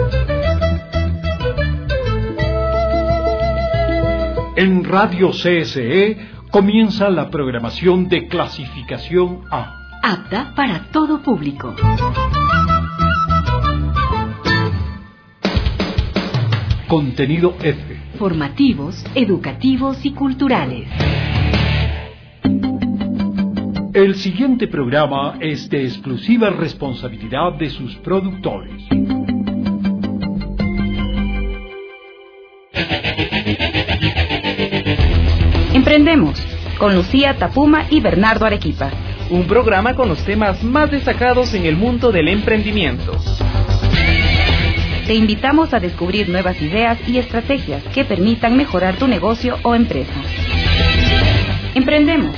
En Radio CSE comienza la programación de clasificación A. Apta para todo público. Contenido F. Formativos, educativos y culturales. El siguiente programa es de exclusiva responsabilidad de sus productores. Emprendemos con Lucía Tapuma y Bernardo Arequipa. Un programa con los temas más destacados en el mundo del emprendimiento. Te invitamos a descubrir nuevas ideas y estrategias que permitan mejorar tu negocio o empresa. Emprendemos.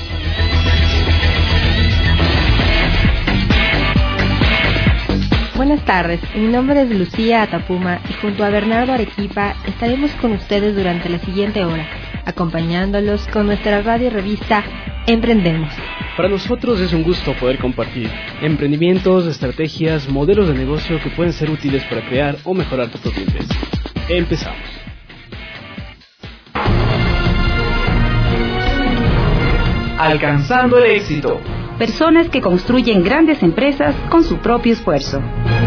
Buenas tardes, mi nombre es Lucía Tapuma y junto a Bernardo Arequipa estaremos con ustedes durante la siguiente hora, acompañándolos con nuestra radio revista Emprendemos. Para nosotros es un gusto poder compartir emprendimientos, estrategias, modelos de negocio que pueden ser útiles para crear o mejorar tu propia empresa. Empezamos. Alcanzando el éxito. Personas que construyen grandes empresas con su propio esfuerzo.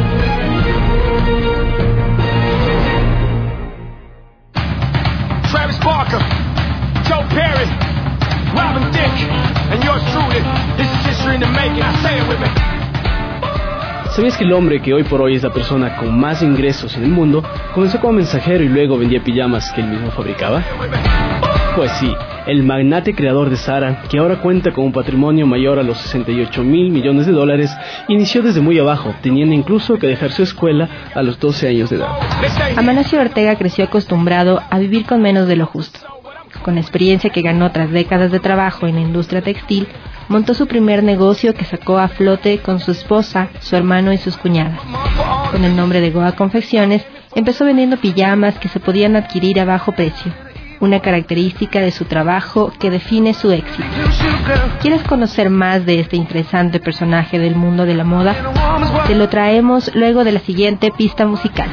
Travis Barker, Joe Perry, Robin Thicke, and yours truly. This is history in the making. I say it with me. ¿Sabías que el hombre que hoy por hoy es la persona con más ingresos en el mundo comenzó como mensajero y luego vendía pijamas que él mismo fabricaba? Pues sí, el magnate creador de Zara, que ahora cuenta con un patrimonio mayor a los 68,000 millones de dólares, inició desde muy abajo, teniendo incluso que dejar su escuela a los 12 años de edad. Amancio Ortega creció acostumbrado a vivir con menos de lo justo. Con la experiencia que ganó tras décadas de trabajo en la industria textil, montó su primer negocio que sacó a flote con su esposa, su hermano y sus cuñadas. Con el nombre de Goa Confecciones, empezó vendiendo pijamas que se podían adquirir a bajo precio, una característica de su trabajo que define su éxito. ¿Quieres conocer más de este interesante personaje del mundo de la moda? Te lo traemos luego de la siguiente pista musical.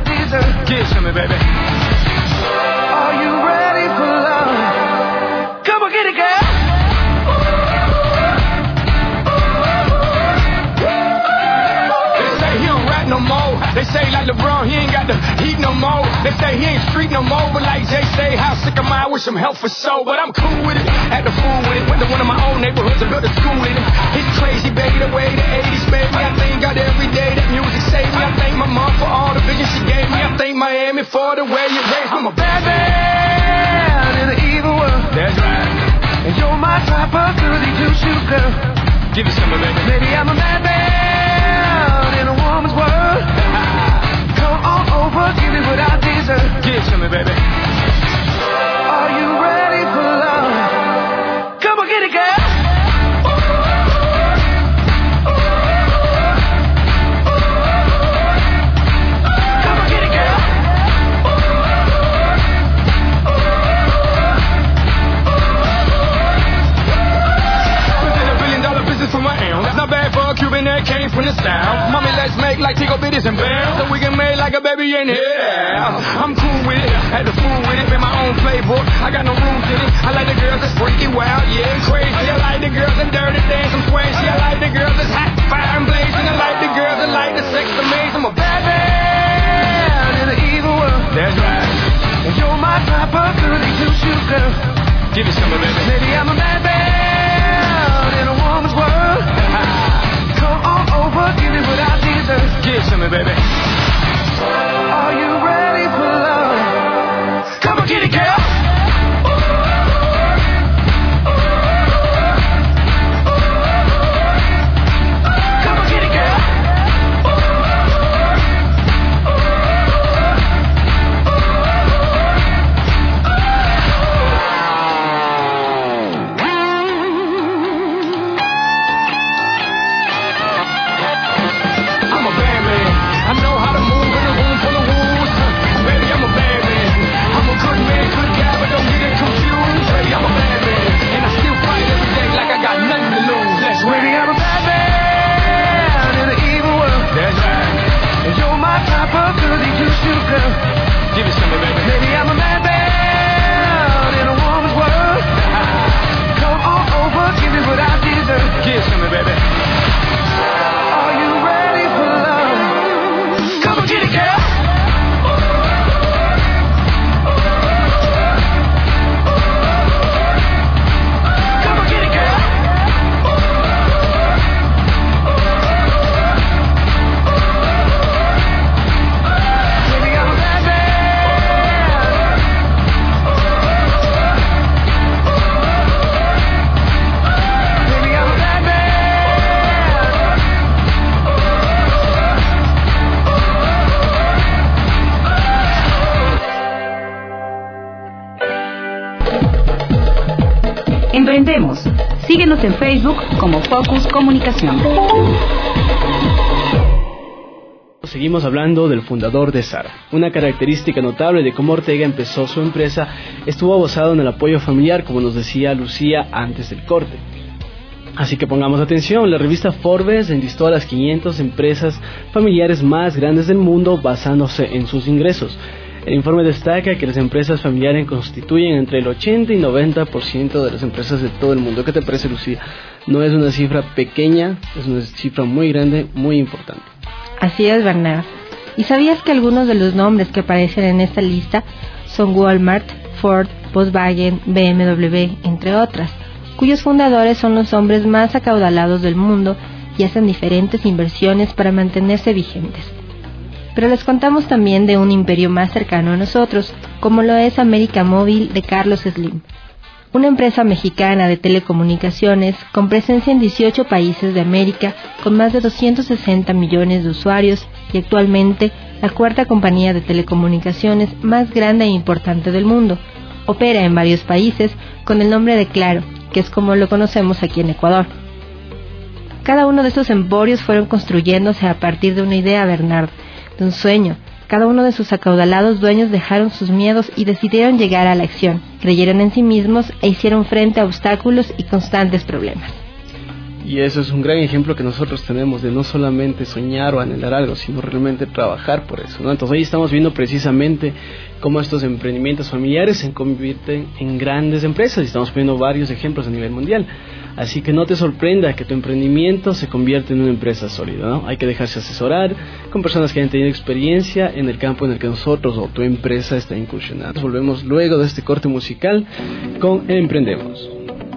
They say like LeBron, he ain't got the heat no more. They say he ain't street no more, but like Jay say, how sick am I with some help for so. But I'm cool with it, had the fool with it. Went to one of my own neighborhoods and built a school in it. It's crazy, baby, the way the 80s made me. I thank God every day that music saved me. I thank my mom for all the vision she gave me. I thank Miami for the way you raised me. I'm a bad man in an evil world. That's right. And you're my type of girly two-shoe girl. Give me some of it, baby. Maybe I'm a bad man in a woman's world. Come on over, give me what I deserve. Give it to me, baby. Are you ready for love? Come on, get it, girl. Come on, get it, girl. Within $1 billion business from my own. That's not bad for a Cuban that came from the South. Mommy, let's make like Tico Bitties and Bam, so we can make like a baby in here. I'm cool with it, had the fool with it, made my own playbook. I got no rules in it. I like the girls that's freaky, wild, yeah, and crazy. I like the girls that dirty, dance, I'm swayzy. I like the girls that's hot, fire and blazing. I like the girls that like the sex amazing. I'm a bad man in an evil world. That's right. And you're my type of girly two-shoe girl. Give me some of it, baby. Maybe I'm a bad man in a woman's world. Come on over, give me what I deserve. Give it to me, baby. Are you ready for love? Come on, get it, girl. Come on, get it, girl. Emprendemos. Síguenos en Facebook como Focus Comunicación. Seguimos hablando del fundador de Zara. Una característica notable de cómo Ortega empezó su empresa estuvo basado en el apoyo familiar, como nos decía Lucía antes del corte. Así que pongamos atención, la revista Forbes enlistó a las 500 empresas familiares más grandes del mundo basándose en sus ingresos. El informe destaca que las empresas familiares constituyen entre el 80 y 90% de las empresas de todo el mundo. ¿Qué te parece, Lucía? No es una cifra pequeña, es una cifra muy grande, muy importante. Así es, Bernard. ¿Y sabías que algunos de los nombres que aparecen en esta lista son Walmart, Ford, Volkswagen, BMW, entre otras, cuyos fundadores son los hombres más acaudalados del mundo y hacen diferentes inversiones para mantenerse vigentes? Pero les contamos también de un imperio más cercano a nosotros, como lo es América Móvil de Carlos Slim, una empresa mexicana de telecomunicaciones con presencia en 18 países de América, con más de 260 millones de usuarios y actualmente la cuarta compañía de telecomunicaciones más grande e importante del mundo. Opera en varios países con el nombre de Claro, que es como lo conocemos aquí en Ecuador. Cada uno de estos emporios fueron construyéndose a partir de una idea, Bernardo, de un sueño. Cada uno de sus acaudalados dueños dejaron sus miedos y decidieron llegar a la acción, creyeron en sí mismos e hicieron frente a obstáculos y constantes problemas. Y eso es un gran ejemplo que nosotros tenemos de no solamente soñar o anhelar algo, sino realmente trabajar por eso, ¿no? Entonces hoy estamos viendo precisamente cómo estos emprendimientos familiares se convierten en grandes empresas y estamos poniendo varios ejemplos a nivel mundial. Así que no te sorprenda que tu emprendimiento se convierta en una empresa sólida, ¿no? Hay que dejarse asesorar con personas que hayan tenido experiencia en el campo en el que nosotros o tu empresa está incursionando. Volvemos luego de este corte musical con Emprendemos.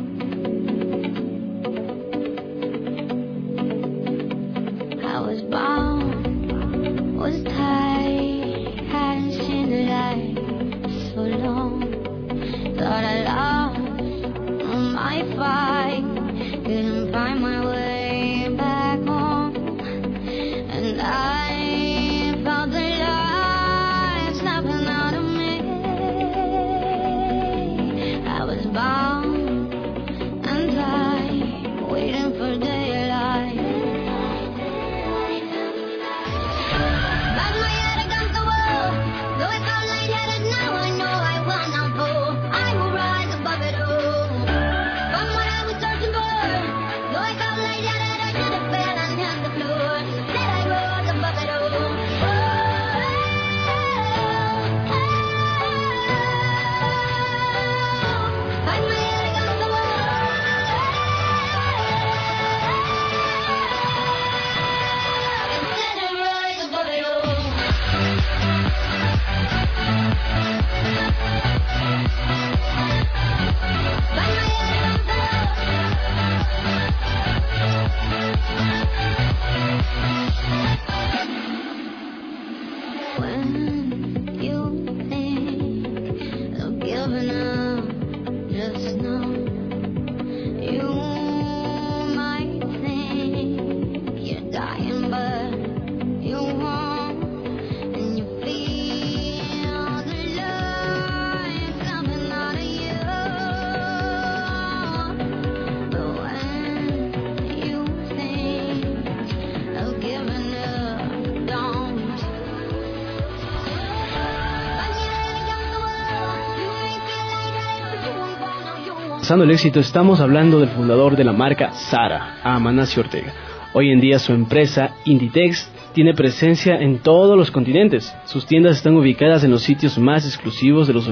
El éxito, estamos hablando del fundador de la marca Zara, Amancio Ortega. Hoy en día su empresa Inditex tiene presencia en todos los continentes. Sus tiendas están ubicadas en los sitios más exclusivos de los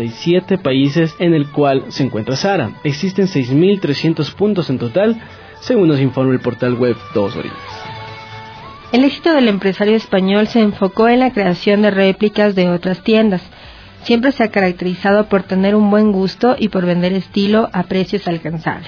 87 países en el cual se encuentra Zara. Existen 6.300 puntos en total, según nos informa el portal web Dos Orillas. El éxito del empresario español se enfocó en la creación de réplicas de otras tiendas. Siempre se ha caracterizado por tener un buen gusto y por vender estilo a precios alcanzables.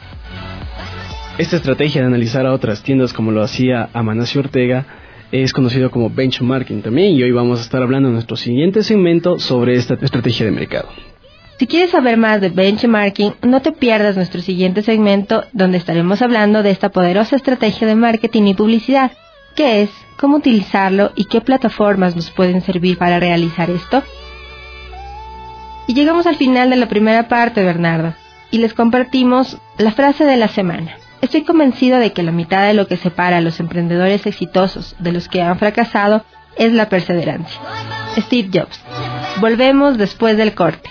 Esta estrategia de analizar a otras tiendas como lo hacía Amancio Ortega es conocido como benchmarking también, y hoy vamos a estar hablando en nuestro siguiente segmento sobre esta estrategia de mercado. Si quieres saber más de benchmarking, no te pierdas nuestro siguiente segmento donde estaremos hablando de esta poderosa estrategia de marketing y publicidad. ¿Qué es? ¿Cómo utilizarlo? ¿Y qué plataformas nos pueden servir para realizar esto? Y llegamos al final de la primera parte, Bernardo. y les compartimos la frase de la semana. Estoy convencido de que la mitad de lo que separa a los emprendedores exitosos de los que han fracasado es la perseverancia. Steve Jobs. Volvemos después del corte.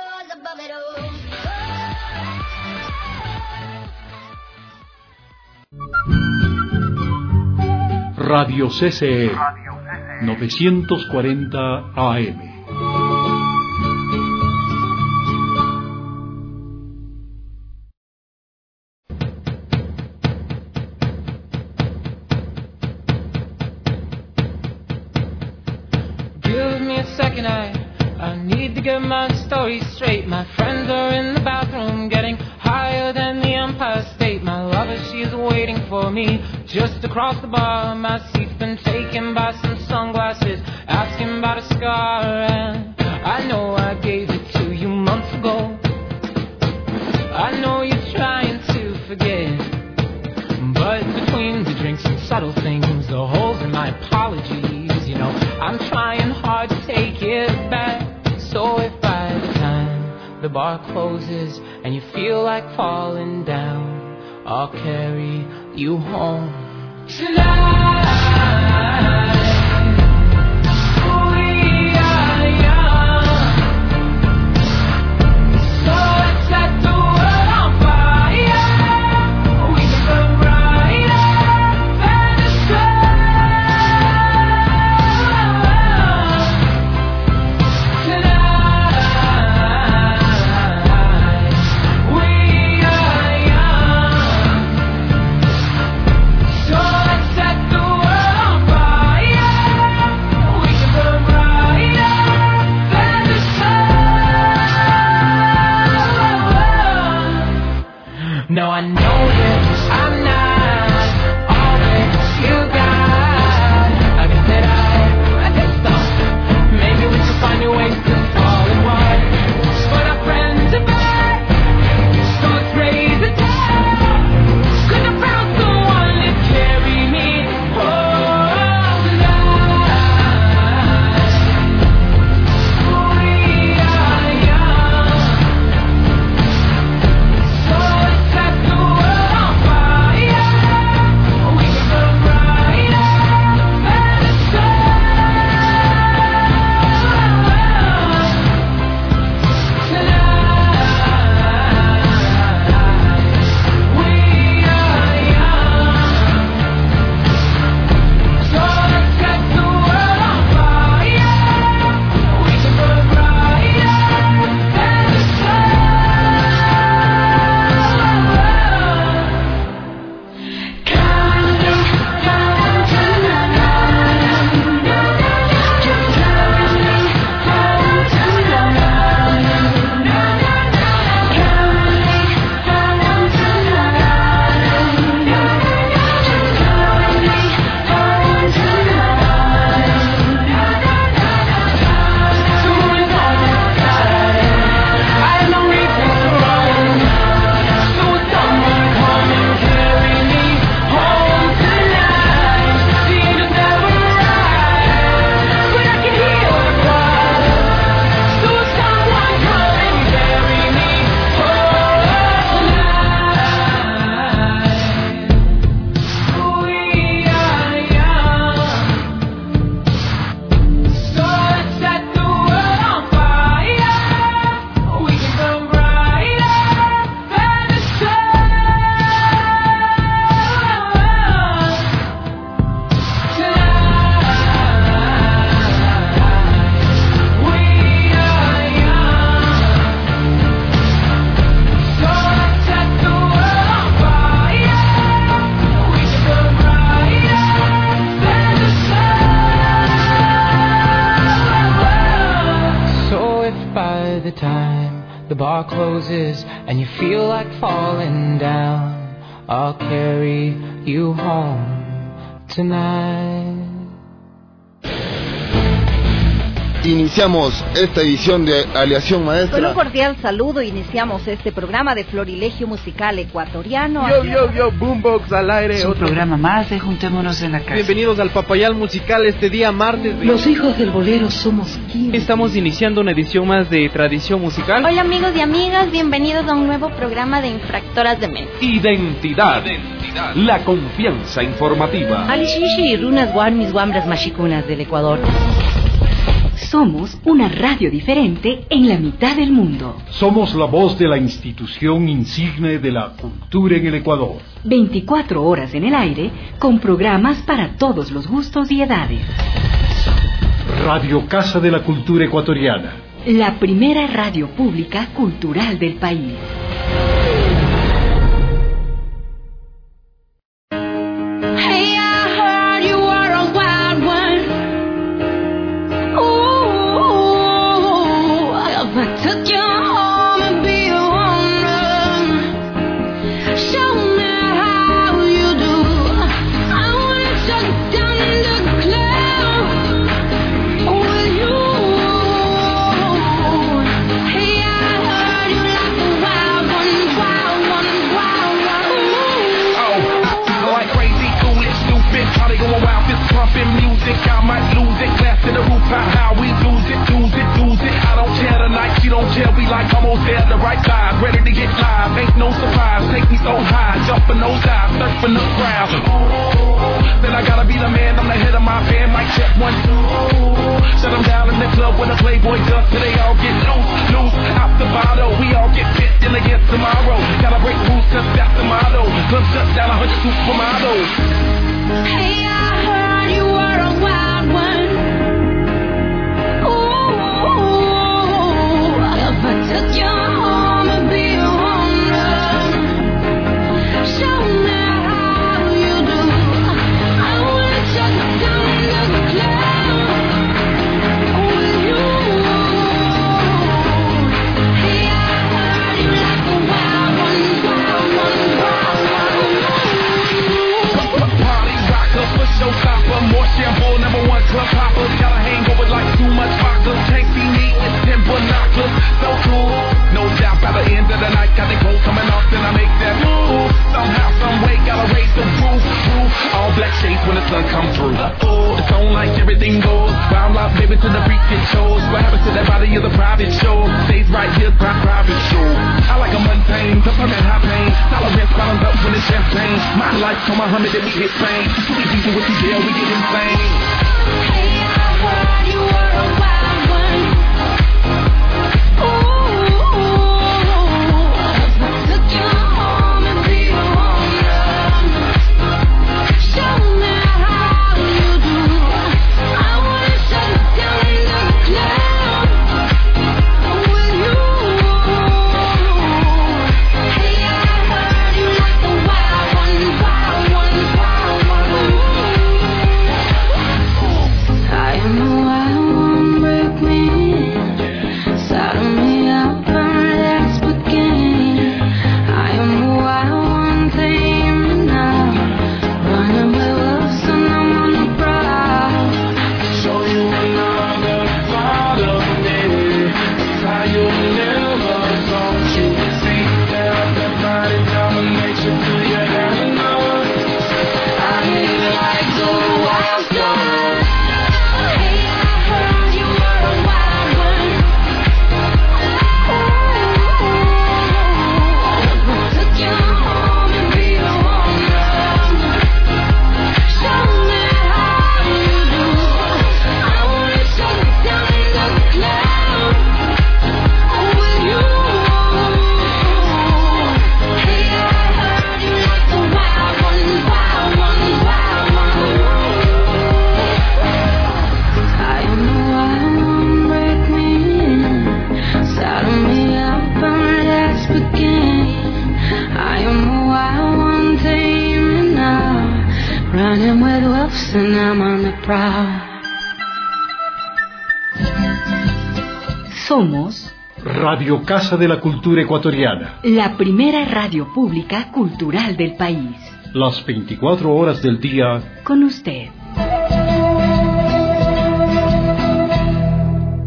Radio CCE 940 AM. Second, I need to get my story straight. My friends are in the bathroom getting higher than the Empire State. My lover, she's waiting for me just across the bar. My seat's been taken by some sunglasses, asking about a scar. And I know I gave it to you months ago. I know you're trying to forget, but between the drinks and subtle things, the holes in my apologies, you know, I'm trying hard to take it back. So if by the time the bar closes and you feel like falling down, I'll carry you home tonight. No, I know that I'm not all that you got. Like I said, I just thought maybe we could find a way to fall apart. But our friends are back, so let's raise the town. 'Cause I found someone to carry me home tonight. We are young, so let's set the world on fire. We can burn brighter than the sun tonight. We are young, so let's set the world on fire. We can burn brighter than the the time the bar closes and you feel like falling down, I'll carry you home tonight. Iniciamos esta edición de Aleación Maestra. Con un cordial saludo iniciamos este programa de Florilegio Musical Ecuatoriano. Yo, Boombox al aire. Es un programa más de Juntémonos en la Casa. Bienvenidos al Papayal Musical este día martes. Los hijos del bolero somos 15. Estamos iniciando una edición más de Tradición Musical. Hola amigos y amigas, bienvenidos a un nuevo programa de Infractoras de Mente. Identidad. La confianza informativa. Alishishi y runas guarmis guambras machicunas del Ecuador. Somos una radio diferente en la mitad del mundo. Somos la voz de la institución insigne de la cultura en el Ecuador. 24 horas en el aire, con programas para todos los gustos y edades. Radio Casa de la Cultura Ecuatoriana. La primera radio pública cultural del país. Somos Radio Casa de la Cultura Ecuatoriana. La primera radio pública cultural del país. Las 24 horas del día. Con usted.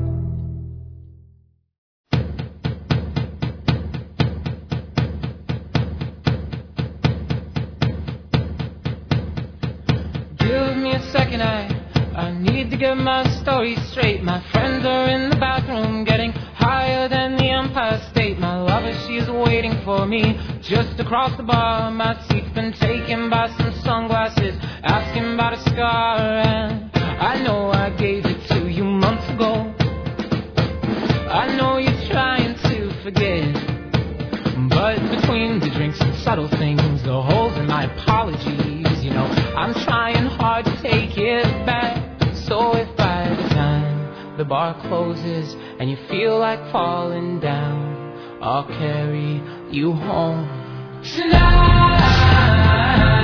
to get my story straight. My friends are in the bathroom getting higher than the Empire State. My lover, she's waiting for me just across the bar. My seat's been taken by some sunglasses, asking about a scar. And I know I gave it to you months ago. I know you're trying to forget, but between the drinks and subtle things, the holes in my apologies, you know, I'm trying hard to take it back. So if by the time the bar closes and you feel like falling down, I'll carry you home tonight.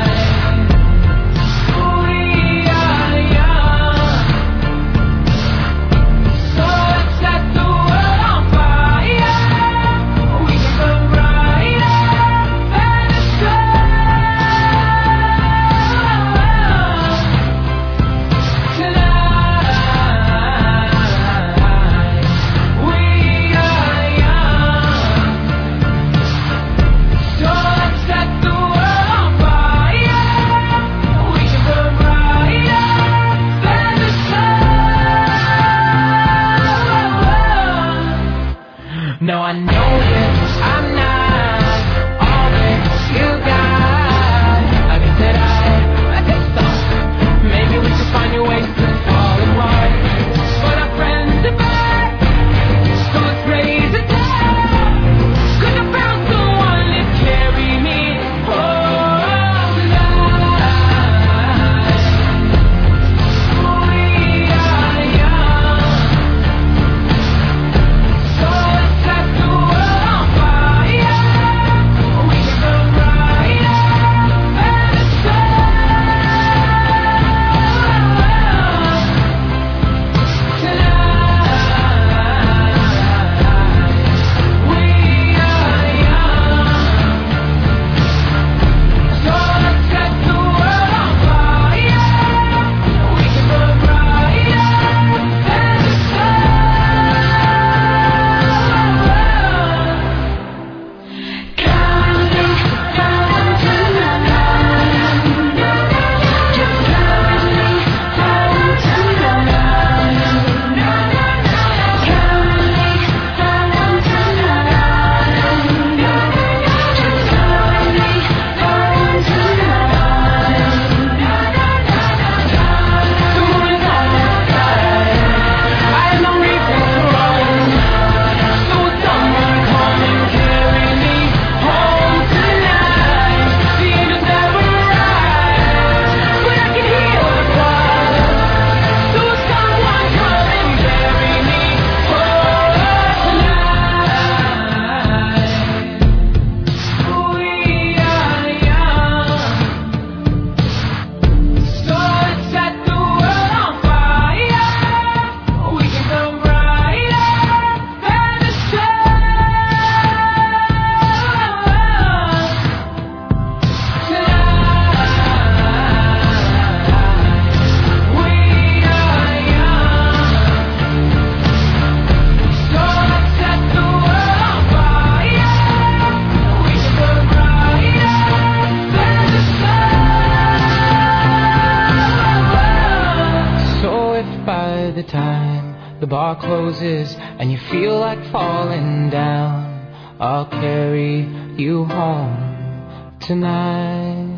No, I know that I'm not all that you got. I guess that I could stop. Maybe we should find new ways to fall apart. But our friends are back, so let's raise a glass. 'Cause I found someone to carry me home tonight. We are young, so the time the bar closes and you feel like falling down, I'll carry you home tonight.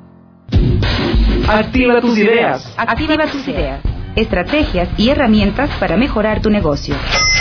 Activa tus ideas. Activa tus ideas. Estrategias y herramientas para mejorar tu negocio.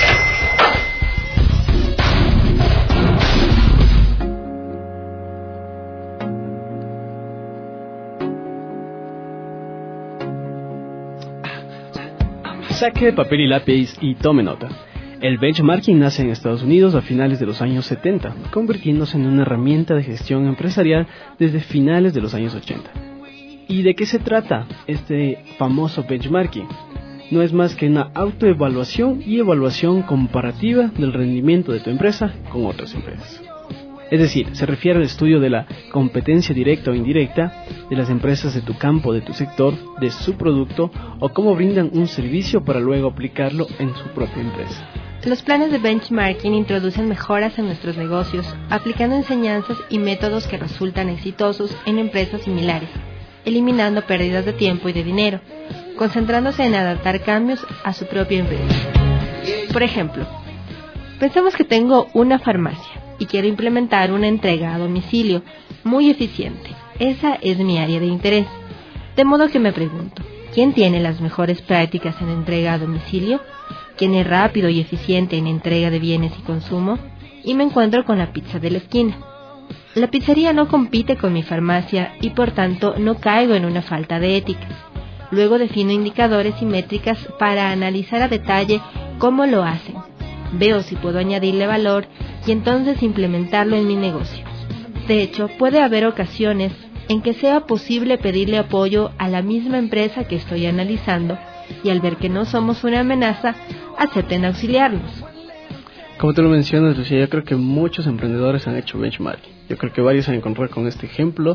Saque papel y lápiz y tome nota. El benchmarking nace en Estados Unidos a finales de los años 70, convirtiéndose en una herramienta de gestión empresarial desde finales de los años 80. ¿Y de qué se trata este famoso benchmarking? No es más que una autoevaluación y evaluación comparativa del rendimiento de tu empresa con otras empresas. Es decir, se refiere al estudio de la competencia directa o indirecta de las empresas de tu campo, de tu sector, de su producto o cómo brindan un servicio para luego aplicarlo en su propia empresa. Los planes de benchmarking introducen mejoras en nuestros negocios, aplicando enseñanzas y métodos que resultan exitosos en empresas similares, eliminando pérdidas de tiempo y de dinero. concentrándose en adaptar cambios a su propia empresa. Por ejemplo, pensemos que tengo una farmacia y quiero implementar una entrega a domicilio muy eficiente. Esa es mi área de interés. De modo que me pregunto, ¿quién tiene las mejores prácticas en entrega a domicilio? ¿Quién es rápido y eficiente en entrega de bienes y consumo? Y me encuentro con la pizza de la esquina. La pizzería no compite con mi farmacia y por tanto no caigo en una falta de ética. Luego defino indicadores y métricas para analizar a detalle cómo lo hacen. Veo si puedo añadirle valor y entonces implementarlo en mi negocio. De hecho, puede haber ocasiones en que sea posible pedirle apoyo a la misma empresa que estoy analizando y al ver que no somos una amenaza, acepten auxiliarnos. Como tú lo mencionas, Lucía, yo creo que muchos emprendedores han hecho benchmarking. Yo creo que varios se han encontrado con este ejemplo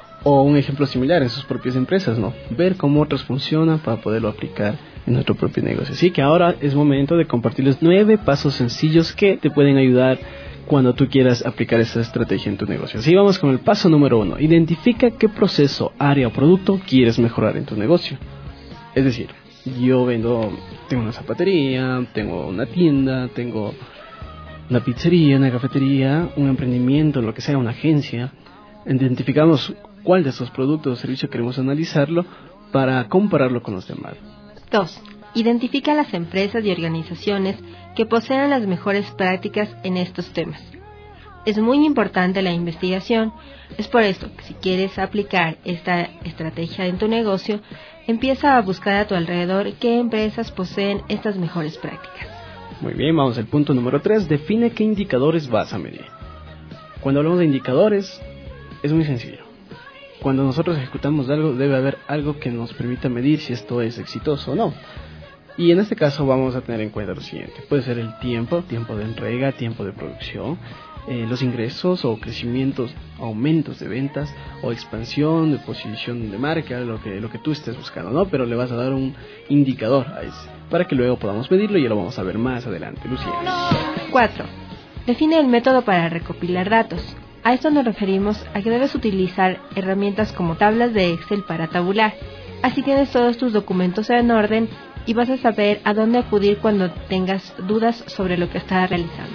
o un ejemplo similar en sus propias empresas, ¿no? Ver cómo otras funcionan para poderlo aplicar en nuestro propio negocio. Así que ahora es momento de compartirles 9 pasos sencillos que te pueden ayudar cuando tú quieras aplicar esta estrategia en tu negocio. Así vamos con el paso número 1. Identifica qué proceso, área o producto quieres mejorar en tu negocio. Es decir, yo tengo una zapatería, tengo una tienda, tengo una pizzería, una cafetería, un emprendimiento, lo que sea, una agencia. Identificamos cuál de estos productos o servicios queremos analizarlo para compararlo con los demás. 2. Identifica las empresas y organizaciones que posean las mejores prácticas en estos temas. Es muy importante la investigación. Es por esto que si quieres aplicar esta estrategia en tu negocio, empieza a buscar a tu alrededor qué empresas poseen estas mejores prácticas. Muy bien, vamos al punto número 3. Define qué indicadores vas a medir. Cuando hablamos de indicadores, es muy sencillo. Cuando nosotros ejecutamos algo, debe haber algo que nos permita medir si esto es exitoso o no. Y en este caso vamos a tener en cuenta lo siguiente. Puede ser el tiempo de entrega, tiempo de producción, los ingresos o crecimientos, aumentos de ventas o expansión de posición de marca, lo que tú estés buscando, ¿no? Pero le vas a dar un indicador a ese para que luego podamos medirlo y ya lo vamos a ver más adelante, Lucía. 4. Define el método para recopilar datos. A esto nos referimos a que debes utilizar herramientas como tablas de Excel para tabular. Así tienes todos tus documentos en orden y vas a saber a dónde acudir cuando tengas dudas sobre lo que estás realizando.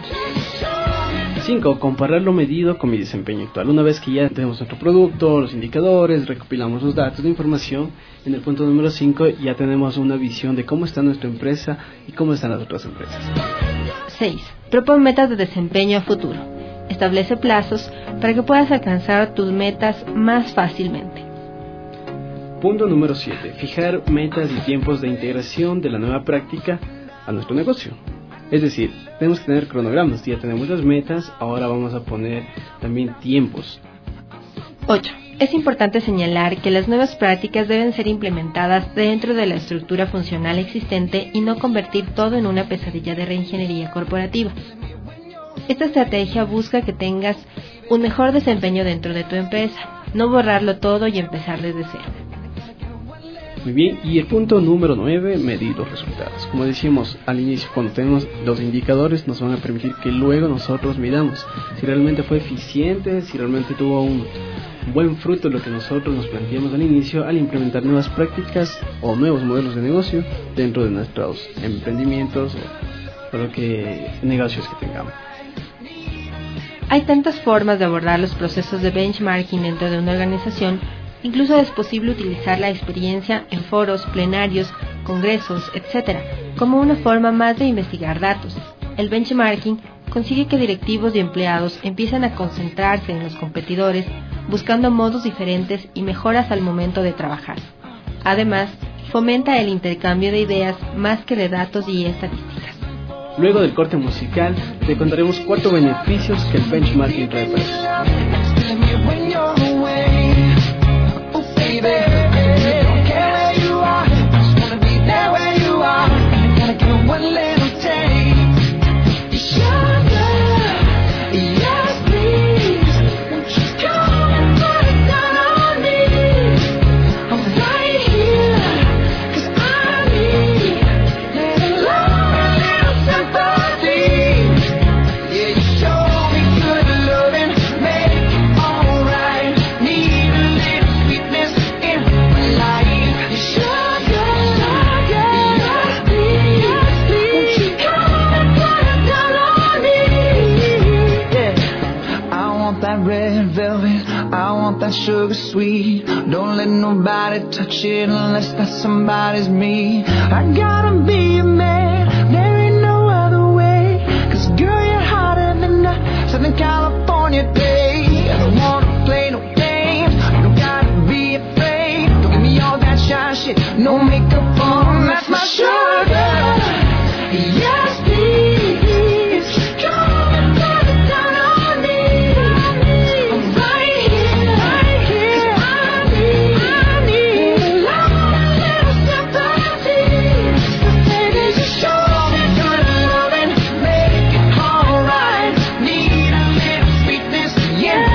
5. Comparar lo medido con mi desempeño actual. Una vez que ya tenemos nuestro producto, los indicadores, recopilamos los datos de información, en el punto número 5 ya tenemos una visión de cómo está nuestra empresa y cómo están las otras empresas. 6. Propon metas de desempeño a futuro. Establece plazos para que puedas alcanzar tus metas más fácilmente. Punto número 7. Fijar metas y tiempos de integración de la nueva práctica a nuestro negocio. Es decir, tenemos que tener cronogramas. Ya tenemos las metas, ahora vamos a poner también tiempos. 8. Es importante señalar que las nuevas prácticas deben ser implementadas dentro de la estructura funcional existente y no convertir todo en una pesadilla de reingeniería corporativa. Esta estrategia busca que tengas un mejor desempeño dentro de tu empresa, no borrarlo todo y empezar desde cero. Muy bien, y el punto número 9, medir los resultados. Como decíamos al inicio, cuando tenemos los indicadores nos van a permitir que luego nosotros midamos si realmente fue eficiente, si realmente tuvo un buen fruto lo que nosotros nos planteamos al inicio al implementar nuevas prácticas o nuevos modelos de negocio dentro de nuestros emprendimientos o negocios que tengamos. Hay tantas formas de abordar los procesos de benchmarking dentro de una organización. Incluso es posible utilizar la experiencia en foros, plenarios, congresos, etc., como una forma más de investigar datos. El benchmarking consigue que directivos y empleados empiecen a concentrarse en los competidores, buscando modos diferentes y mejoras al momento de trabajar. Además, fomenta el intercambio de ideas más que de datos y estadísticas. Luego del corte musical, te contaremos 4 beneficios que el benchmarking trae para that sugar sweet. Don't let nobody touch it unless that somebody's me. I gotta be a man, there ain't no other way. 'Cause girl, you're hotter than a Southern California day. I don't wanna play no games, you don't gotta be afraid. Don't give me all that shy shit, no makeup on, that's my sugar. Yes, please, come and put it down on me. I'm right here, 'cause I need a little sympathy. So baby, just show me good loving, make it alright. Need a little sweetness, yeah.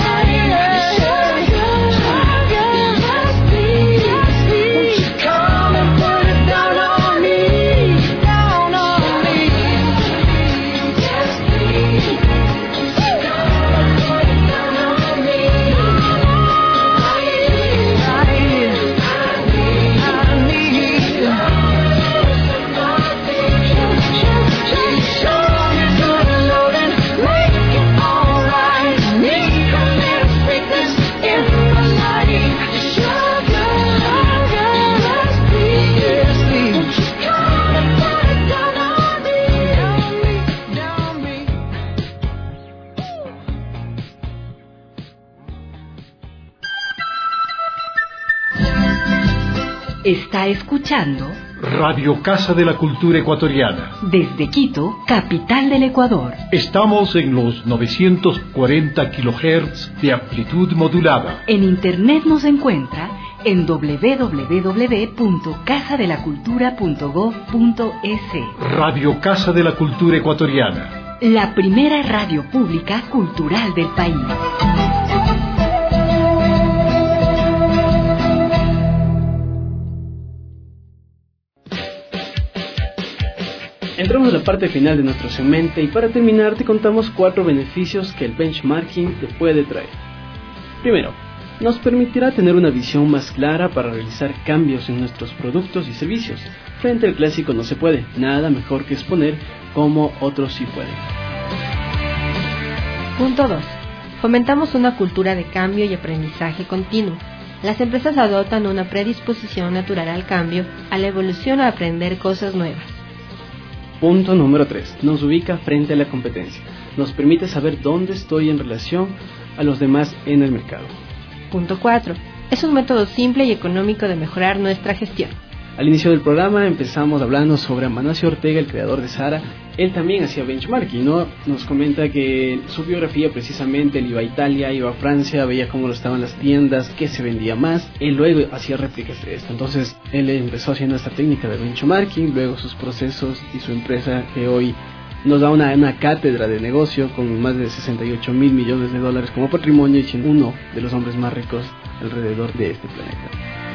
Está escuchando Radio Casa de la Cultura Ecuatoriana. Desde Quito, capital del Ecuador. Estamos en los 940 kHz de amplitud modulada. En internet nos encuentra en www.casadelacultura.gov.es. Radio Casa de la Cultura Ecuatoriana. La primera radio pública cultural del país. Entramos a la parte final de nuestro segmento y para terminar te contamos 4 beneficios que el benchmarking te puede traer. Primero, nos permitirá tener una visión más clara para realizar cambios en nuestros productos y servicios. Frente al clásico no se puede, nada mejor que exponer cómo otros sí pueden. Punto 2. Fomentamos una cultura de cambio y aprendizaje continuo. Las empresas adoptan una predisposición natural al cambio, a la evolución, a aprender cosas nuevas. Punto número 3. Nos ubica frente a la competencia. Nos permite saber dónde estoy en relación a los demás en el mercado. Punto 4. Es un método simple y económico de mejorar nuestra gestión. Al inicio del programa empezamos hablando sobre Amancio Ortega, el creador de Zara. Él también hacía benchmarking, ¿no? Nos comenta que su biografía precisamente, él iba a Italia, iba a Francia, veía cómo estaban las tiendas, qué se vendía más. Él luego hacía réplicas de esto. Entonces él empezó haciendo esta técnica de benchmarking, luego sus procesos y su empresa que hoy nos da una cátedra de negocio con más de 68 mil millones de dólares como patrimonio y siendo uno de los hombres más ricos alrededor de este planeta.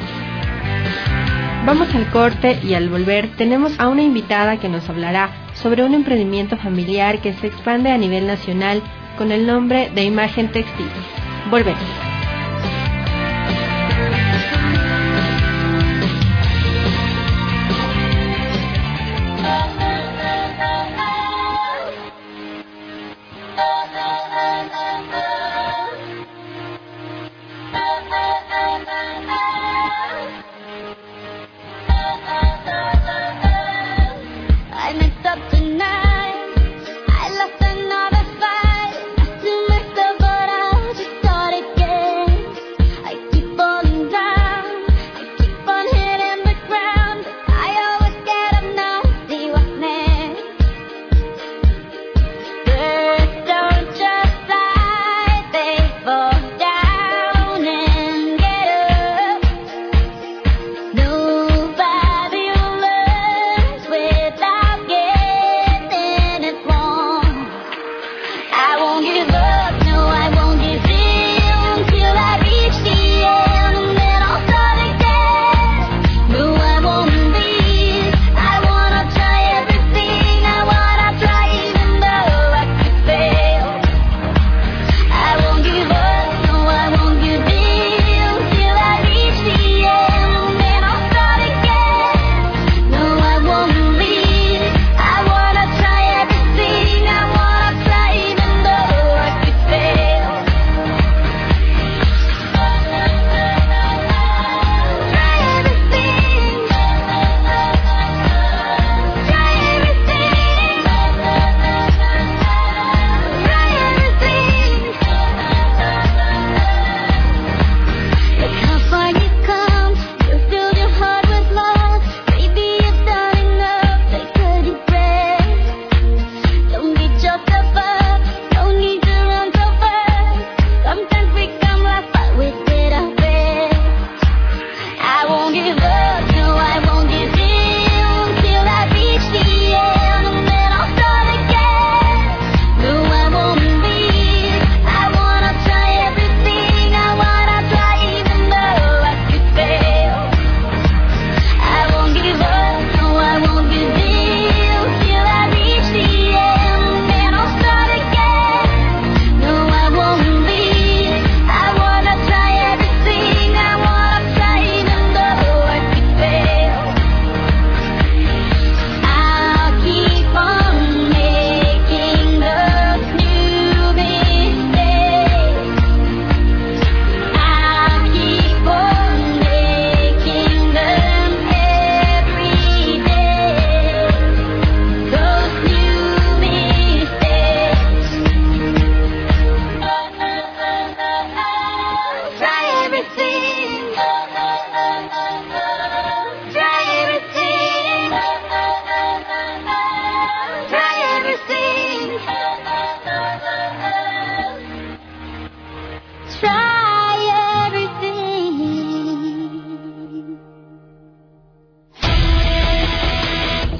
Vamos al corte y al volver tenemos a una invitada que nos hablará sobre un emprendimiento familiar que se expande a nivel nacional con el nombre de Imagen Textil. Volvemos.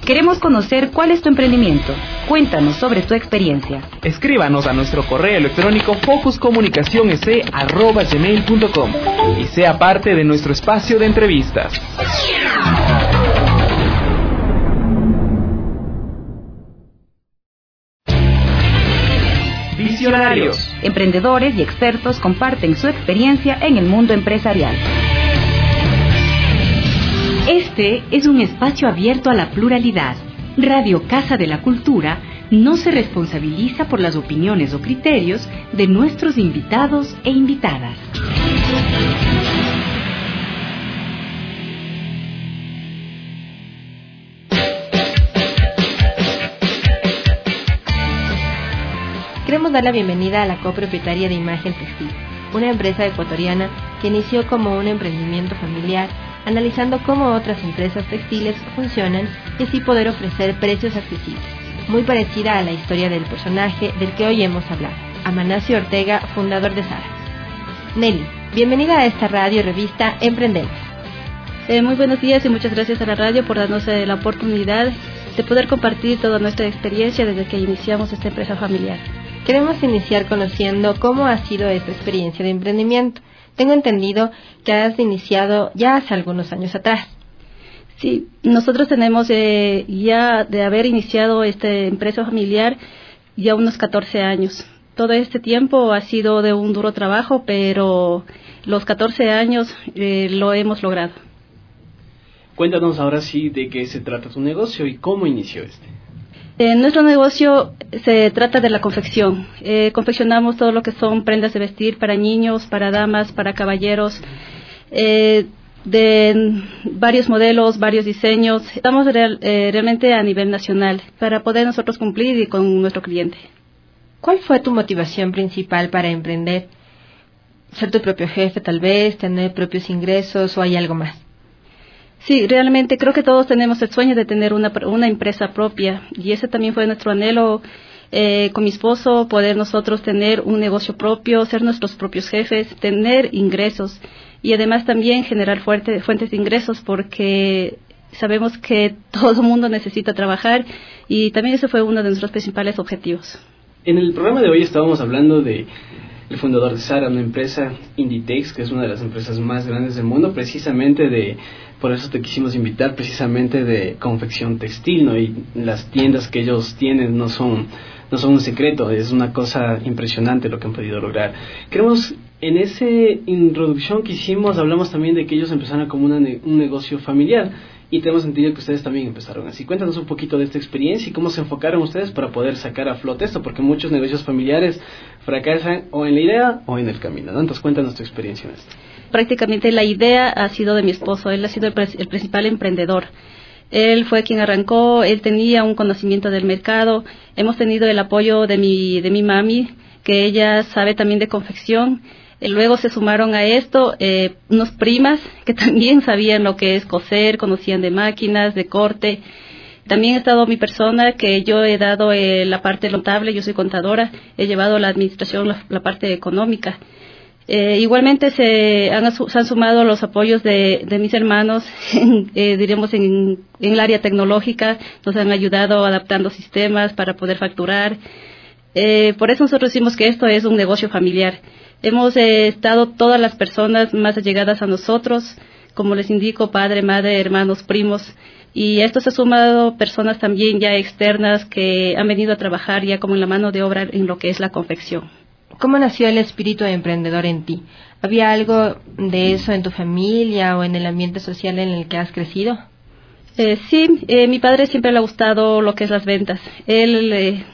Queremos conocer cuál es tu emprendimiento. Cuéntanos sobre tu experiencia. Escríbanos a nuestro correo electrónico focuscomunicaciones@gmail.com y sea parte de nuestro espacio de entrevistas. Visionarios. Emprendedores y expertos comparten su experiencia en el mundo empresarial. Este es un espacio abierto a la pluralidad. Radio Casa de la Cultura no se responsabiliza por las opiniones o criterios de nuestros invitados e invitadas. Queremos dar la bienvenida a la copropietaria de Imagen Textil, una empresa ecuatoriana que inició como un emprendimiento familiar, analizando cómo otras empresas textiles funcionan y así poder ofrecer precios accesibles, muy parecida a la historia del personaje del que hoy hemos hablado, Amancio Ortega, fundador de Zara. Nelly, bienvenida a esta radio y revista Emprendemos. Muy buenos días y muchas gracias a la radio por darnos la oportunidad de poder compartir toda nuestra experiencia desde que iniciamos esta empresa familiar. Queremos iniciar conociendo cómo ha sido esta experiencia de emprendimiento. Tengo entendido que has iniciado ya hace algunos años atrás. Sí, nosotros tenemos ya de haber iniciado esta empresa familiar ya unos 14 años. Todo este tiempo ha sido de un duro trabajo, pero los 14 años lo hemos logrado. Cuéntanos ahora sí de qué se trata tu negocio y cómo inició este. Nuestro negocio se trata de la confección. Confeccionamos todo lo que son prendas de vestir para niños, para damas, para caballeros, de varios modelos, varios diseños. Estamos realmente a nivel nacional para poder nosotros cumplir con nuestro cliente. ¿Cuál fue tu motivación principal para emprender? ¿Ser tu propio jefe tal vez, tener propios ingresos o hay algo más? Sí, realmente creo que todos tenemos el sueño de tener una empresa propia y ese también fue nuestro anhelo con mi esposo, poder nosotros tener un negocio propio, ser nuestros propios jefes, tener ingresos y además también generar fuentes de ingresos porque sabemos que todo el mundo necesita trabajar y también ese fue uno de nuestros principales objetivos. En el programa de hoy estábamos hablando de el fundador de Zara, una empresa Inditex, que es una de las empresas más grandes del mundo, precisamente por eso te quisimos invitar, precisamente de confección textil, ¿no? Y las tiendas que ellos tienen no son un secreto, es una cosa impresionante lo que han podido lograr. En esa introducción que hicimos, hablamos también de que ellos empezaron como un negocio familiar, y tenemos entendido que ustedes también empezaron así. Cuéntanos un poquito de esta experiencia y cómo se enfocaron ustedes para poder sacar a flote esto, porque muchos negocios familiares fracasan o en la idea o en el camino, ¿no? Entonces cuéntanos tu experiencia en esto. Prácticamente la idea ha sido de mi esposo, él ha sido el principal emprendedor. Él fue quien arrancó, él tenía un conocimiento del mercado, hemos tenido el apoyo de mi mami, que ella sabe también de confección. Luego se sumaron a esto unos primas que también sabían lo que es coser, conocían de máquinas, de corte. También ha estado mi persona, que yo he dado la parte contable, yo soy contadora, he llevado la administración, la parte económica. Igualmente se han sumado los apoyos de mis hermanos, diríamos en el área tecnológica, nos han ayudado adaptando sistemas para poder facturar. Por eso nosotros decimos que esto es un negocio familiar. Hemos estado todas las personas más allegadas a nosotros, como les indico, padre, madre, hermanos, primos, y a esto se han sumado personas también ya externas que han venido a trabajar ya como en la mano de obra en lo que es la confección. ¿Cómo nació el espíritu emprendedor en ti? ¿Había algo de eso en tu familia o en el ambiente social en el que has crecido? Sí, mi padre siempre le ha gustado lo que es las ventas. Él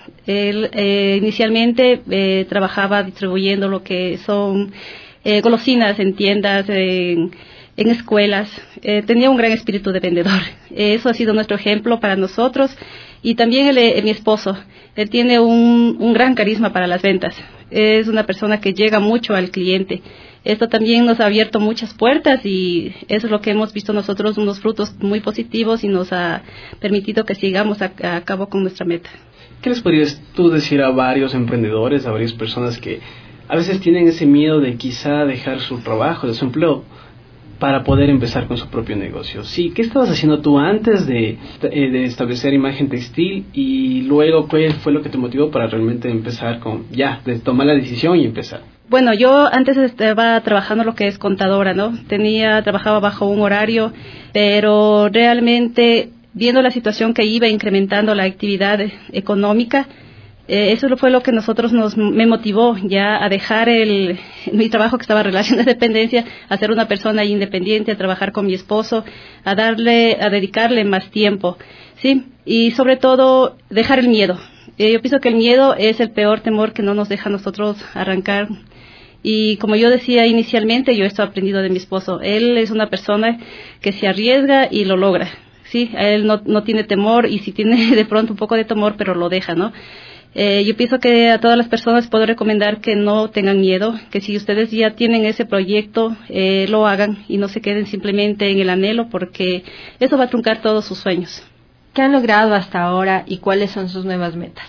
inicialmente trabajaba distribuyendo lo que son golosinas en tiendas, en escuelas. Tenía un gran espíritu de vendedor. Eso ha sido nuestro ejemplo para nosotros. Y también mi esposo, él tiene un gran carisma para las ventas. Es una persona que llega mucho al cliente. Esto también nos ha abierto muchas puertas y eso es lo que hemos visto nosotros, unos frutos muy positivos y nos ha permitido que sigamos a cabo con nuestra meta. ¿Qué les podrías tú decir a varios emprendedores, a varias personas que a veces tienen ese miedo de quizá dejar su trabajo, de su empleo? para poder empezar con su propio negocio. Sí, ¿qué estabas haciendo tú antes de establecer Imagen Textil y luego qué fue lo que te motivó para realmente empezar de tomar la decisión y empezar? Bueno, yo antes estaba trabajando lo que es contadora, ¿no? Trabajaba bajo un horario, pero realmente viendo la situación que iba incrementando la actividad económica, eso fue lo que me motivó ya a dejar mi trabajo que estaba en relación de dependencia, a ser una persona independiente, a trabajar con mi esposo, a dedicarle más tiempo, ¿sí? Y sobre todo, dejar el miedo. Yo pienso que el miedo es el peor temor que no nos deja a nosotros arrancar. Y como yo decía inicialmente, yo esto he aprendido de mi esposo. Él es una persona que se arriesga y lo logra, ¿sí? Él no tiene temor, y si tiene de pronto un poco de temor, pero lo deja, ¿no? Yo pienso que a todas las personas puedo recomendar que no tengan miedo, que si ustedes ya tienen ese proyecto, lo hagan y no se queden simplemente en el anhelo, porque eso va a truncar todos sus sueños. ¿Qué han logrado hasta ahora y cuáles son sus nuevas metas?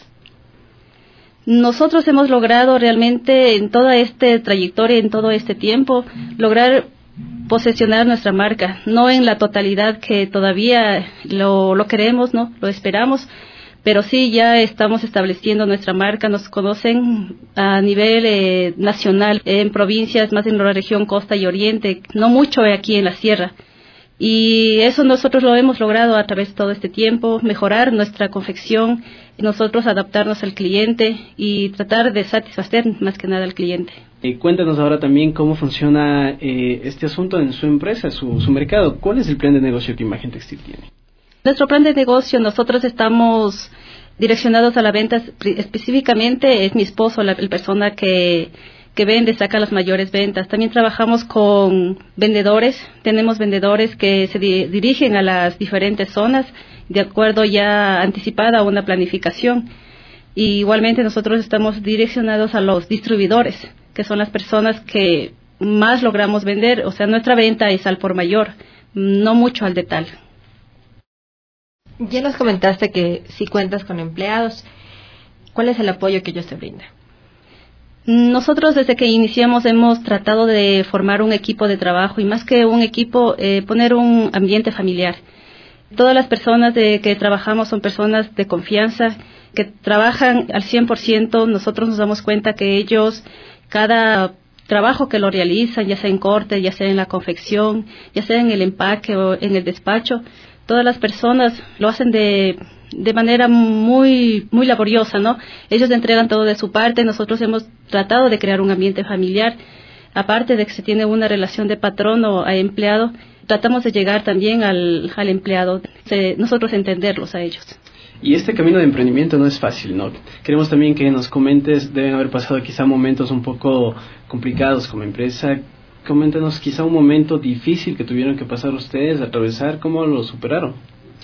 Nosotros hemos logrado realmente en toda esta trayectoria, en todo este tiempo, lograr posesionar nuestra marca, no en la totalidad que todavía lo queremos, ¿no? Lo esperamos, pero sí ya estamos estableciendo nuestra marca, nos conocen a nivel nacional, en provincias, más en la región costa y oriente, no mucho aquí en la sierra. Y eso nosotros lo hemos logrado a través de todo este tiempo, mejorar nuestra confección, nosotros adaptarnos al cliente y tratar de satisfacer más que nada al cliente. Cuéntanos ahora también cómo funciona este asunto en su empresa, su mercado. ¿Cuál es el plan de negocio que Imagen Textil tiene? Nuestro plan de negocio, nosotros estamos direccionados a la venta, específicamente es mi esposo, la persona que vende, saca las mayores ventas. También trabajamos con vendedores, tenemos vendedores que se dirigen a las diferentes zonas de acuerdo ya anticipada a una planificación. Y igualmente nosotros estamos direccionados a los distribuidores, que son las personas que más logramos vender, o sea, nuestra venta es al por mayor, no mucho al detal. Ya nos comentaste que sí cuentas con empleados. ¿Cuál es el apoyo que ellos te brindan? Nosotros desde que iniciamos hemos tratado de formar un equipo de trabajo y más que un equipo, poner un ambiente familiar. Todas las personas que trabajamos son personas de confianza, que trabajan al 100%. Nosotros nos damos cuenta que ellos, cada trabajo que lo realizan, ya sea en corte, ya sea en la confección, ya sea en el empaque o en el despacho, todas las personas lo hacen de manera muy muy laboriosa, ¿no? Ellos entregan todo de su parte. Nosotros hemos tratado de crear un ambiente familiar, aparte de que se tiene una relación de patrono a empleado, tratamos de llegar también al empleado, nosotros entenderlos a ellos. Y este camino de emprendimiento no es fácil, ¿no? Queremos también que nos comentes, deben haber pasado quizá momentos un poco complicados como empresa. Coméntanos quizá un momento difícil que tuvieron que pasar ustedes, atravesar, ¿cómo lo superaron?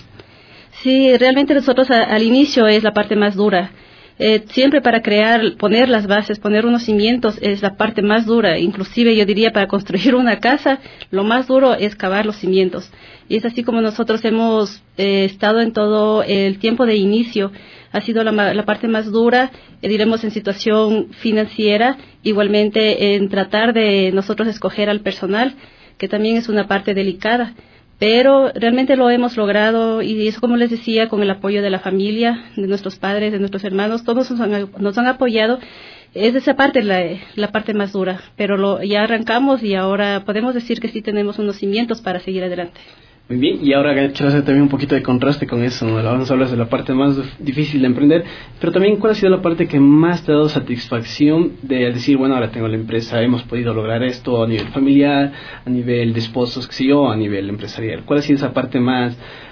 Sí, realmente nosotros al inicio es la parte más dura. Siempre para poner las bases, poner unos cimientos es la parte más dura. Inclusive yo diría para construir una casa, lo más duro es cavar los cimientos. Y es así como nosotros hemos estado en todo el tiempo de inicio. Ha sido la parte más dura, diremos en situación financiera, igualmente en tratar de nosotros escoger al personal, que también es una parte delicada. Pero realmente lo hemos logrado y eso, como les decía, con el apoyo de la familia, de nuestros padres, de nuestros hermanos, todos nos han apoyado. Es esa parte la parte más dura, pero ya arrancamos y ahora podemos decir que sí tenemos unos cimientos para seguir adelante. Muy bien, y ahora quiero hacer también un poquito de contraste con eso, ¿no? Vamos a hablar de la parte más difícil de emprender, pero también cuál ha sido la parte que más te ha dado satisfacción de decir, bueno, ahora tengo la empresa, hemos podido lograr esto a nivel familiar, a nivel de esposos, qué sé yo, a nivel empresarial. ¿Cuál ha sido esa parte más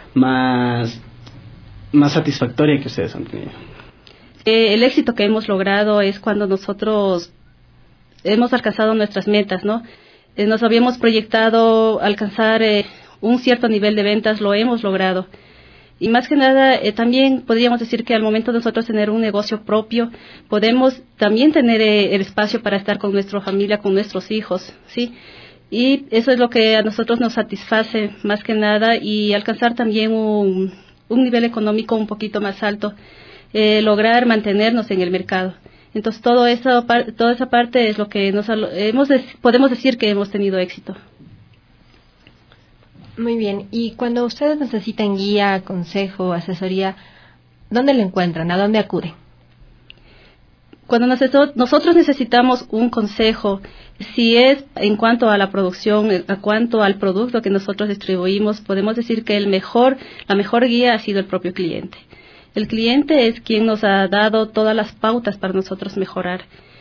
satisfactoria que ustedes han tenido? El éxito que hemos logrado es cuando nosotros hemos alcanzado nuestras metas, ¿no? Nos habíamos proyectado alcanzar un cierto nivel de ventas, lo hemos logrado. Y más que nada, también podríamos decir que al momento de nosotros tener un negocio propio, podemos también tener el espacio para estar con nuestra familia, con nuestros hijos, ¿sí? Y eso es lo que a nosotros nos satisface más que nada, y alcanzar también un nivel económico un poquito más alto, lograr mantenernos en el mercado. Entonces, toda esa parte es lo que podemos decir que hemos tenido éxito. Muy bien. Y cuando ustedes necesitan guía, consejo, asesoría, ¿dónde lo encuentran? ¿A dónde acuden? Cuando nosotros necesitamos un consejo, si es en cuanto a la producción, en cuanto al producto que nosotros distribuimos, podemos decir que la mejor guía ha sido el propio cliente. El cliente es quien nos ha dado todas las pautas para nosotros mejorar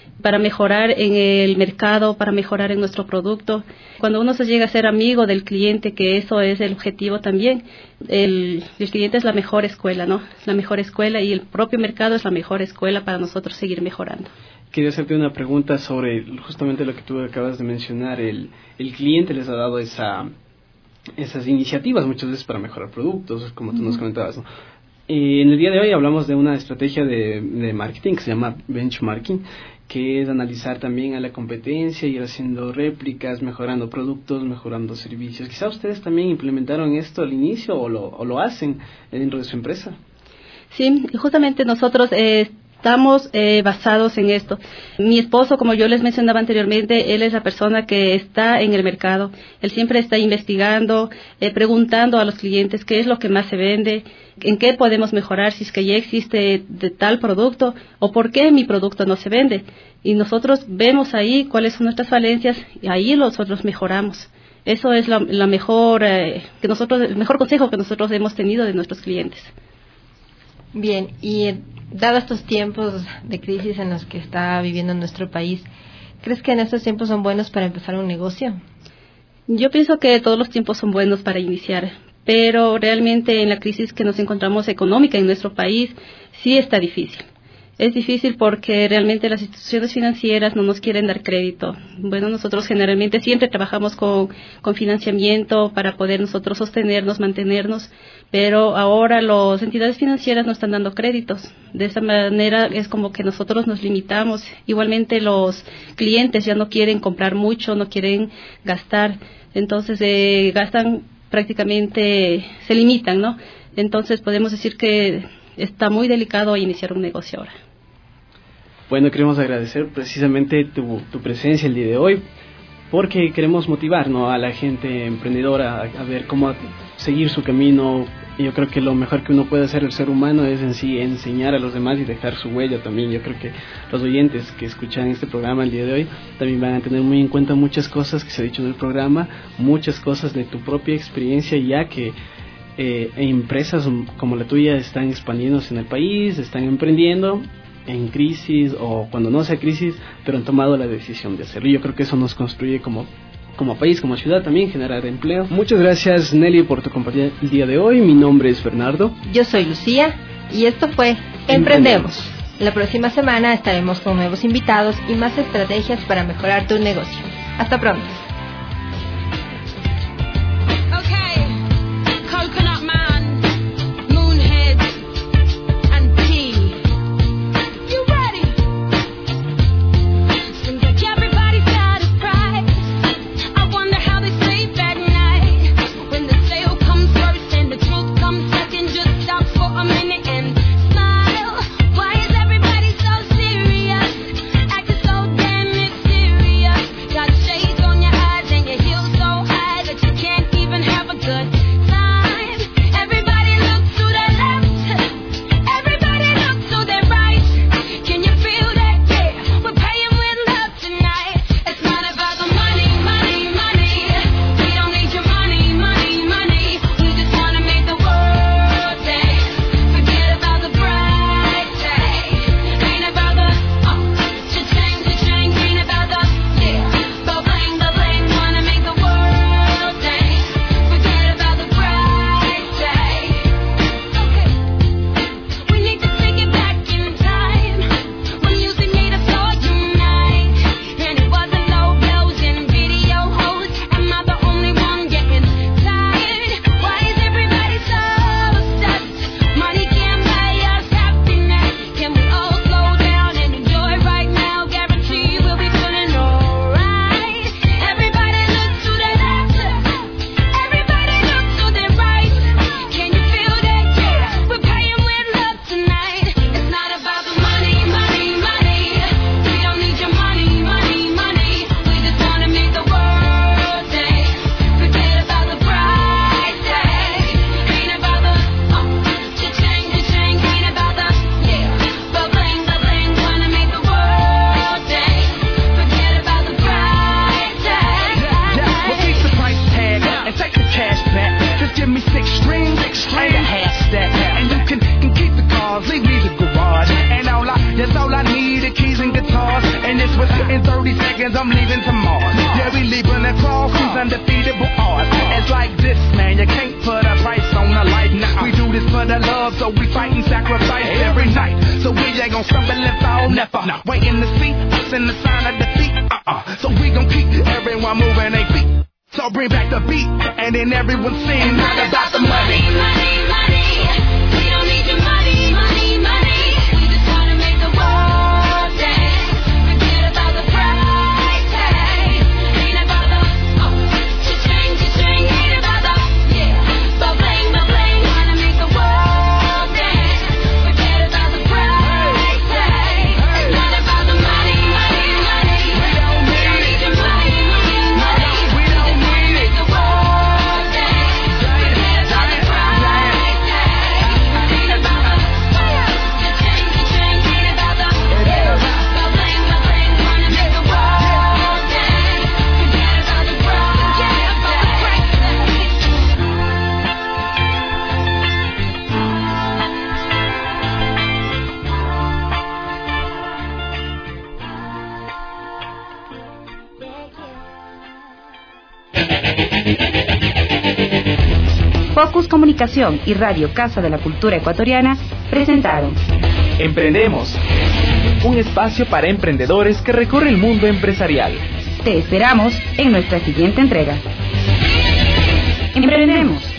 en el mercado, para mejorar en nuestro producto. Cuando uno se llega a ser amigo del cliente, que eso es el objetivo también, el cliente es la mejor escuela, ¿no? La mejor escuela, y el propio mercado es la mejor escuela para nosotros seguir mejorando. Quería hacerte una pregunta sobre justamente lo que tú acabas de mencionar. El cliente les ha dado esas iniciativas muchas veces para mejorar productos, como tú nos comentabas, ¿no? En el día de hoy hablamos de una estrategia de marketing que se llama benchmarking, que es analizar también a la competencia, ir haciendo réplicas, mejorando productos, mejorando servicios. Quizá ustedes también implementaron esto al inicio o lo hacen dentro de su empresa. Sí, justamente nosotros estamos basados en esto. Mi esposo, como yo les mencionaba anteriormente, él es la persona que está en el mercado. Él siempre está investigando, preguntando a los clientes qué es lo que más se vende, en qué podemos mejorar, si es que ya existe de tal producto o por qué mi producto no se vende. Y nosotros vemos ahí cuáles son nuestras falencias y ahí nosotros mejoramos. Eso es el mejor consejo que nosotros hemos tenido de nuestros clientes. Bien, y dados estos tiempos de crisis en los que está viviendo nuestro país, ¿crees que en estos tiempos son buenos para empezar un negocio? Yo pienso que todos los tiempos son buenos para iniciar, pero realmente en la crisis que nos encontramos económica en nuestro país sí está difícil. Es difícil porque realmente las instituciones financieras no nos quieren dar crédito. Bueno, nosotros generalmente siempre trabajamos con financiamiento para poder nosotros sostenernos, mantenernos, pero ahora las entidades financieras no están dando créditos. De esa manera es como que nosotros nos limitamos. Igualmente los clientes ya no quieren comprar mucho, no quieren gastar, entonces gastan prácticamente, se limitan, ¿no? Entonces podemos decir que está muy delicado iniciar un negocio ahora. Bueno, queremos agradecer precisamente tu presencia el día de hoy, porque queremos motivar, ¿no?, a la gente emprendedora a ver cómo seguir su camino. Yo creo que lo mejor que uno puede hacer el ser humano es en sí enseñar a los demás y dejar su huella también. Yo creo que los oyentes que escuchan este programa el día de hoy también van a tener muy en cuenta muchas cosas que se ha dicho en el programa, muchas cosas de tu propia experiencia, ya que empresas como la tuya están expandiéndose en el país, están emprendiendo en crisis o cuando no sea crisis, pero han tomado la decisión de hacerlo. Y yo creo que eso nos construye como país, como ciudad también, generar empleo. Muchas gracias, Nelly, por tu compañía el día de hoy. Mi nombre es Bernardo. Yo soy Lucía y esto fue Emprendemos. La próxima semana estaremos con nuevos invitados y más estrategias para mejorar tu negocio. Hasta pronto. Shades on your Americans, I'm leaving to Mars. Yeah, we leaving across who's undefeatable odds. It's like this, man, you can't put a price on a life. Nah, we do this for the love, so we fight and sacrifice every night. So we ain't gon' stumble and fall, never. Waiting to see us in the sign of defeat. So we gon' keep everyone moving their feet. So bring back the beat, and then everyone sing not about the money. Money, money, we don't need your money, money, money. We just wanna make the world dance. Forget about the price tag. Ain't about the cha-ching, ain't about the ba-bling, ba-bling. Wanna make the world dance. Forget about the price tag. It's not about the money, money, money. We don't need your money, money, money. We don't need the world dance. Forget about the price tag. Ain't about the cha-ching, ain't about the ba-bling, ba-bling. Wanna make the world dance. Forget about the price tag. Focus Comunicación y Radio Casa de la Cultura Ecuatoriana presentaron Emprendemos, un espacio para emprendedores que recorre el mundo empresarial. Te esperamos en nuestra siguiente entrega. Emprendemos.